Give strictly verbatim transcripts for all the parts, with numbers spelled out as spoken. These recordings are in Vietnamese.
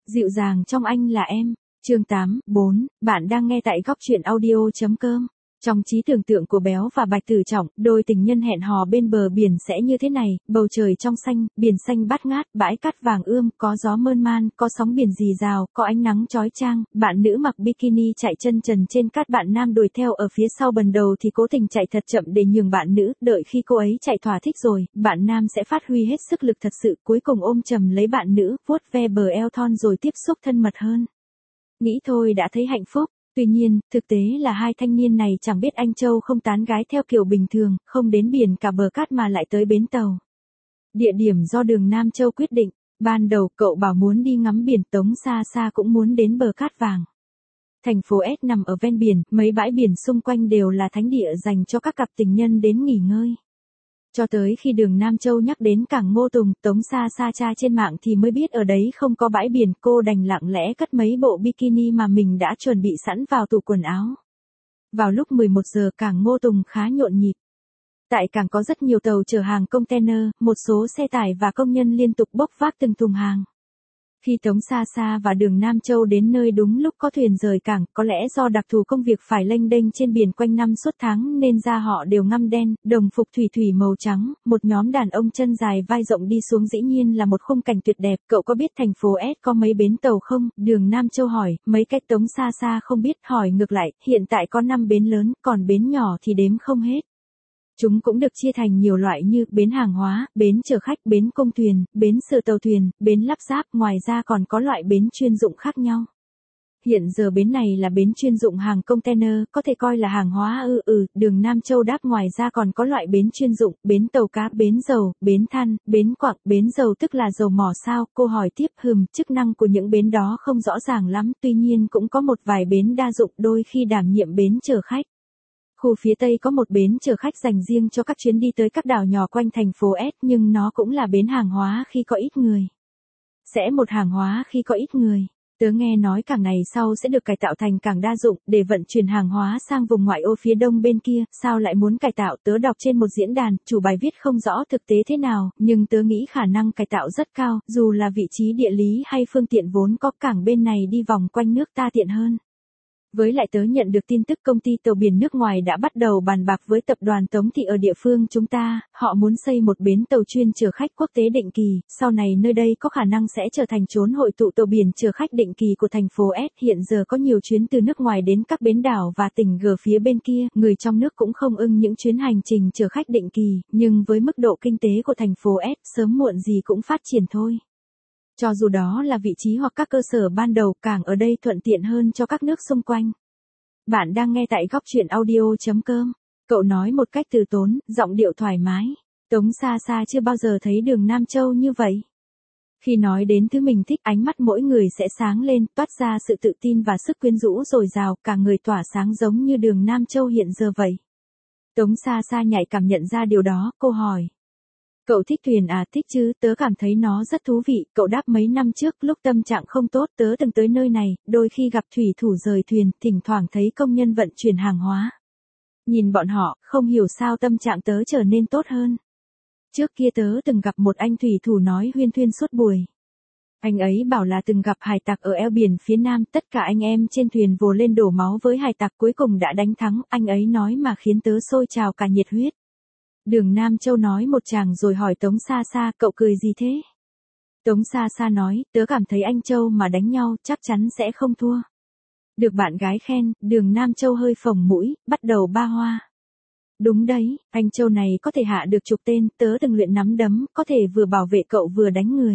Dịu dàng trong anh là em. Chương tám, bốn, bạn đang nghe tại góc truyện audio.com. Trong trí tưởng tượng của Béo và Bạch Tử Trọng, đôi tình nhân hẹn hò bên bờ biển sẽ như thế này, bầu trời trong xanh, biển xanh bát ngát, bãi cát vàng ươm, có gió mơn man, có sóng biển rì rào, có ánh nắng chói chang, bạn nữ mặc bikini chạy chân trần trên cát, bạn nam đuổi theo ở phía sau, bần đầu thì cố tình chạy thật chậm để nhường bạn nữ, đợi khi cô ấy chạy thỏa thích rồi, bạn nam sẽ phát huy hết sức lực thật sự, cuối cùng ôm chầm lấy bạn nữ, vuốt ve bờ eo thon rồi tiếp xúc thân mật hơn. Nghĩ thôi đã thấy hạnh phúc. Tuy nhiên, thực tế là hai thanh niên này chẳng biết anh Châu không tán gái theo kiểu bình thường, không đến biển cả bờ cát mà lại tới bến tàu. Địa điểm do Đường Nam Châu quyết định, ban đầu cậu bảo muốn đi ngắm biển, Tống Sa Sa cũng muốn đến bờ cát vàng. Thành phố S nằm ở ven biển, mấy bãi biển xung quanh đều là thánh địa dành cho các cặp tình nhân đến nghỉ ngơi. Cho tới khi Đường Nam Châu nhắc đến cảng Ngô Tùng, Tống Sa Sa tra trên mạng thì mới biết ở đấy không có bãi biển, cô đành lặng lẽ cất mấy bộ bikini mà mình đã chuẩn bị sẵn vào tủ quần áo. Vào lúc mười một giờ cảng Ngô Tùng khá nhộn nhịp. Tại cảng có rất nhiều tàu chở hàng container, một số xe tải và công nhân liên tục bốc vác từng thùng hàng. Khi Tống Sa Sa và Đường Nam Châu đến nơi đúng lúc có thuyền rời cảng, có lẽ do đặc thù công việc phải lênh đênh trên biển quanh năm suốt tháng nên da họ đều ngăm đen, đồng phục thủy thủy màu trắng, một nhóm đàn ông chân dài vai rộng đi xuống, dĩ nhiên là một khung cảnh tuyệt đẹp. Cậu có biết thành phố S có mấy bến tàu không? Đường Nam Châu hỏi, mấy cách. Tống Sa Sa không biết, hỏi ngược lại, hiện tại có năm bến lớn, còn bến nhỏ thì đếm không hết. Chúng cũng được chia thành nhiều loại như bến hàng hóa, bến chở khách, bến công thuyền, bến sửa tàu thuyền, bến lắp ráp, ngoài ra còn có loại bến chuyên dụng khác nhau. Hiện giờ bến này là bến chuyên dụng hàng container, có thể coi là hàng hóa ư ừ, Đường Nam Châu đáp, ngoài ra còn có loại bến chuyên dụng, bến tàu cá, bến dầu, bến than, bến quặng, bến dầu tức là dầu mỏ sao? Cô hỏi tiếp, hừm, chức năng của những bến đó không rõ ràng lắm, tuy nhiên cũng có một vài bến đa dụng, đôi khi đảm nhiệm bến chở khách. Khu phía Tây có một bến chở khách dành riêng cho các chuyến đi tới các đảo nhỏ quanh thành phố S, nhưng nó cũng là bến hàng hóa khi có ít người. Sẽ một hàng hóa khi có ít người. Tớ nghe nói cảng này sau sẽ được cải tạo thành cảng đa dụng để vận chuyển hàng hóa sang vùng ngoại ô phía đông bên kia. Sao lại muốn cải tạo? Tớ đọc trên một diễn đàn, chủ bài viết không rõ thực tế thế nào, nhưng tớ nghĩ khả năng cải tạo rất cao, dù là vị trí địa lý hay phương tiện vốn có, cảng bên này đi vòng quanh nước ta tiện hơn. Với lại tớ nhận được tin tức công ty tàu biển nước ngoài đã bắt đầu bàn bạc với tập đoàn Tống Thị ở địa phương chúng ta, họ muốn xây một bến tàu chuyên chở khách quốc tế định kỳ, sau này nơi đây có khả năng sẽ trở thành chốn hội tụ tàu biển chở khách định kỳ của thành phố S. Hiện giờ có nhiều chuyến từ nước ngoài đến các bến đảo và tỉnh G phía bên kia, người trong nước cũng không ưng những chuyến hành trình chở khách định kỳ, nhưng với mức độ kinh tế của thành phố S, sớm muộn gì cũng phát triển thôi. Cho dù đó là vị trí hoặc các cơ sở ban đầu, cảng ở đây thuận tiện hơn cho các nước xung quanh. Bạn đang nghe tại góc truyện audio.com. Cậu nói một cách từ tốn, giọng điệu thoải mái. Tống Sa Sa chưa bao giờ thấy Đường Nam Châu như vậy. Khi nói đến thứ mình thích, ánh mắt mỗi người sẽ sáng lên, toát ra sự tự tin và sức quyến rũ dồi dào, cả người tỏa sáng giống như Đường Nam Châu hiện giờ vậy. Tống Sa Sa nhạy cảm nhận ra điều đó, cô hỏi. Cậu thích thuyền à? Thích chứ, tớ cảm thấy nó rất thú vị. Cậu đáp, mấy năm trước lúc tâm trạng không tốt tớ từng tới nơi này, đôi khi gặp thủy thủ rời thuyền, thỉnh thoảng thấy công nhân vận chuyển hàng hóa. Nhìn bọn họ, không hiểu sao tâm trạng tớ trở nên tốt hơn. Trước kia tớ từng gặp một anh thủy thủ nói huyên thuyên suốt buổi. Anh ấy bảo là từng gặp hải tặc ở eo biển phía Nam, tất cả anh em trên thuyền vồ lên đổ máu với hải tặc, cuối cùng đã đánh thắng, anh ấy nói mà khiến tớ sôi trào cả nhiệt huyết. Đường Nam Châu nói một tràng rồi hỏi Tống Sa Sa, cậu cười gì thế? Tống Sa Sa nói, tớ cảm thấy anh Châu mà đánh nhau chắc chắn sẽ không thua. Được bạn gái khen, Đường Nam Châu hơi phồng mũi, bắt đầu ba hoa. Đúng đấy, anh Châu này có thể hạ được chục tên, tớ từng luyện nắm đấm, có thể vừa bảo vệ cậu vừa đánh người.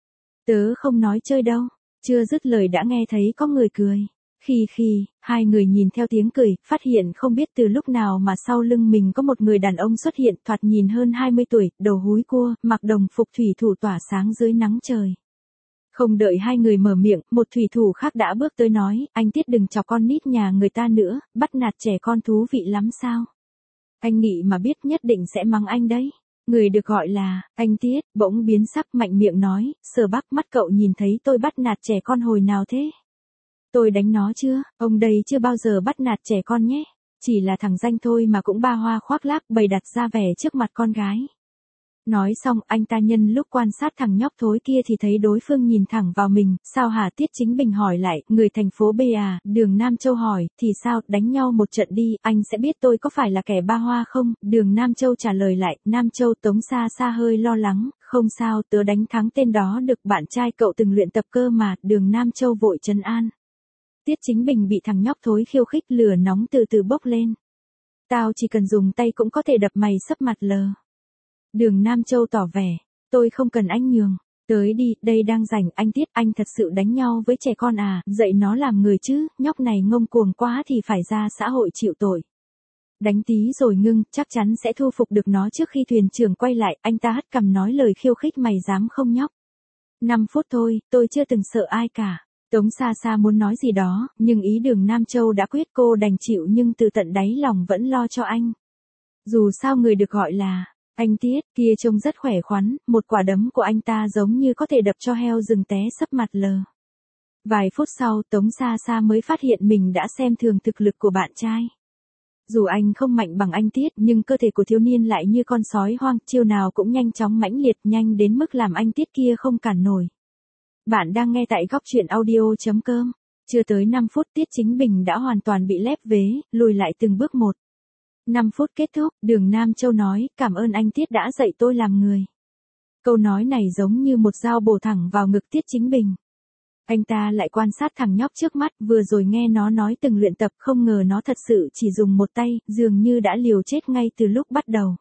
Tớ không nói chơi đâu, chưa dứt lời đã nghe thấy có người cười. Khi khi, hai người nhìn theo tiếng cười, phát hiện không biết từ lúc nào mà sau lưng mình có một người đàn ông xuất hiện, thoạt nhìn hơn hai mươi tuổi, đầu húi cua, mặc đồng phục thủy thủ tỏa sáng dưới nắng trời. Không đợi hai người mở miệng, một thủy thủ khác đã bước tới nói, anh Tiết đừng chọc con nít nhà người ta nữa, bắt nạt trẻ con thú vị lắm sao? Anh Nghị mà biết nhất định sẽ mắng anh đấy. Người được gọi là, anh Tiết, bỗng biến sắc, mạnh miệng nói, Sở Bắc, mắt cậu nhìn thấy tôi bắt nạt trẻ con hồi nào thế? Tôi đánh nó chưa? Ông đây chưa bao giờ bắt nạt trẻ con nhé. Chỉ là thằng danh thôi mà cũng ba hoa khoác lác bày đặt ra vẻ trước mặt con gái. Nói xong, anh ta nhân lúc quan sát thằng nhóc thối kia thì thấy đối phương nhìn thẳng vào mình, sao hả? Tiết Chính Bình hỏi lại, người thành phố B à? Đường Nam Châu hỏi, thì sao, đánh nhau một trận đi, anh sẽ biết tôi có phải là kẻ ba hoa không? Đường Nam Châu trả lời lại, Nam Châu. Tống Sa Sa hơi lo lắng, không sao, tớ đánh thắng tên đó được, bạn trai cậu từng luyện tập cơ mà. Đường Nam Châu vội trấn an. Tiết Chính Bình bị thằng nhóc thối khiêu khích, lửa nóng từ từ bốc lên. Tao chỉ cần dùng tay cũng có thể đập mày sấp mặt lờ. Đường Nam Châu tỏ vẻ, tôi không cần anh nhường, tới đi, đây đang rảnh. Anh Tiết, anh thật sự đánh nhau với trẻ con à? Dạy nó làm người chứ, nhóc này ngông cuồng quá thì phải ra xã hội chịu tội. Đánh tí rồi ngưng, chắc chắn sẽ thu phục được nó trước khi thuyền trưởng quay lại. Anh ta hất cằm nói lời khiêu khích, mày dám không nhóc? năm phút thôi, tôi chưa từng sợ ai cả. Tống Sa Sa muốn nói gì đó, nhưng ý Đường Nam Châu đã quyết, cô đành chịu, nhưng từ tận đáy lòng vẫn lo cho anh. Dù sao người được gọi là anh Tiết kia trông rất khỏe khoắn, một quả đấm của anh ta giống như có thể đập cho heo rừng té sấp mặt lờ. Vài phút sau, Tống Sa Sa mới phát hiện mình đã xem thường thực lực của bạn trai. Dù anh không mạnh bằng anh Tiết, nhưng cơ thể của thiếu niên lại như con sói hoang, chiêu nào cũng nhanh chóng mãnh liệt, nhanh đến mức làm anh Tiết kia không cản nổi. Bạn đang nghe tại góc truyện audio chấm com. Chưa tới năm phút, Tiết Chính Bình đã hoàn toàn bị lép vế, lùi lại từng bước một. năm phút kết thúc, Đường Nam Châu nói, cảm ơn anh Tiết đã dạy tôi làm người. Câu nói này giống như một dao bổ thẳng vào ngực Tiết Chính Bình. Anh ta lại quan sát thằng nhóc trước mắt, vừa rồi nghe nó nói từng luyện tập, không ngờ nó thật sự chỉ dùng một tay, dường như đã liều chết ngay từ lúc bắt đầu.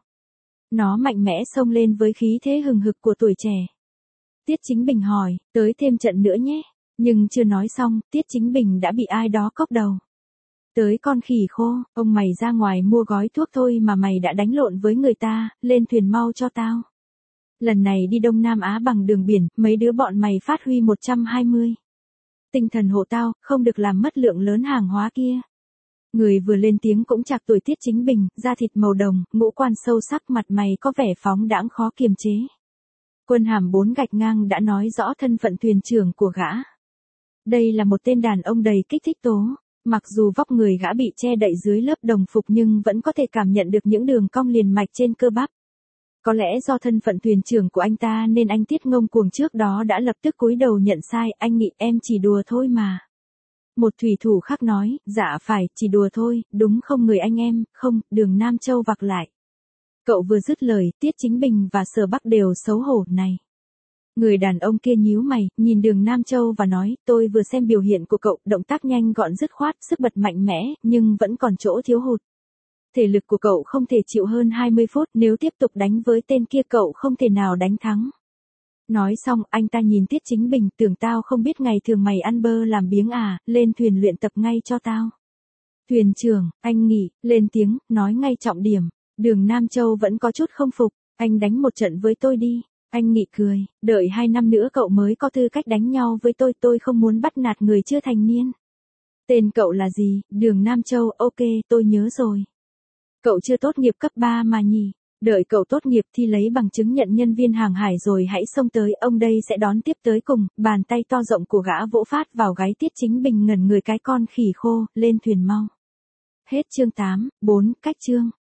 Nó mạnh mẽ xông lên với khí thế hừng hực của tuổi trẻ. Tiết Chính Bình hỏi, tới thêm trận nữa nhé. Nhưng chưa nói xong, Tiết Chính Bình đã bị ai đó cốc đầu. Tới con khỉ khô, ông mày ra ngoài mua gói thuốc thôi mà mày đã đánh lộn với người ta, lên thuyền mau cho tao. Lần này đi Đông Nam Á bằng đường biển, mấy đứa bọn mày phát huy một trăm hai mươi. Tinh thần hộ tao, không được làm mất lượng lớn hàng hóa kia. Người vừa lên tiếng cũng chạc tuổi Tiết Chính Bình, da thịt màu đồng, ngũ quan sâu sắc, mặt mày có vẻ phóng đãng khó kiềm chế. Quân hàm bốn gạch ngang đã nói rõ thân phận thuyền trưởng của gã. Đây là một tên đàn ông đầy kích thích tố. Mặc dù vóc người gã bị che đậy dưới lớp đồng phục nhưng vẫn có thể cảm nhận được những đường cong liền mạch trên cơ bắp. Có lẽ do thân phận thuyền trưởng của anh ta nên anh Tiết ngông cuồng trước đó đã lập tức cúi đầu nhận sai, anh nghĩ em chỉ đùa thôi mà. Một thủy thủ khác nói, dạ phải, chỉ đùa thôi, đúng không người anh em, không, Đường Nam Châu vặc lại. Cậu vừa dứt lời, Tiết Chính Bình và Sở Bắc đều xấu hổ này. Người đàn ông kia nhíu mày, nhìn Đường Nam Châu và nói, tôi vừa xem biểu hiện của cậu, động tác nhanh gọn dứt khoát, sức bật mạnh mẽ, nhưng vẫn còn chỗ thiếu hụt. Thể lực của cậu không thể chịu hơn hai mươi phút, nếu tiếp tục đánh với tên kia cậu không thể nào đánh thắng. Nói xong, anh ta nhìn Tiết Chính Bình, tưởng tao không biết ngày thường mày ăn bơ làm biếng à, lên thuyền luyện tập ngay cho tao. Thuyền trưởng, anh nghỉ, lên tiếng, nói ngay trọng điểm. Đường Nam Châu vẫn có chút không phục, anh đánh một trận với tôi đi. Anh Nghị cười, đợi hai năm nữa cậu mới có tư cách đánh nhau với tôi, tôi không muốn bắt nạt người chưa thành niên. Tên cậu là gì? Đường Nam Châu, ok, tôi nhớ rồi. Cậu chưa tốt nghiệp cấp ba mà nhỉ? Đợi cậu tốt nghiệp thì lấy bằng chứng nhận nhân viên hàng hải rồi hãy xông tới, ông đây sẽ đón tiếp tới cùng. Bàn tay to rộng của gã vỗ phát vào gáy Tiết Chính Bình, ngẩn người, cái con khỉ khô, lên thuyền mau. Hết chương tám, bốn, cách chương.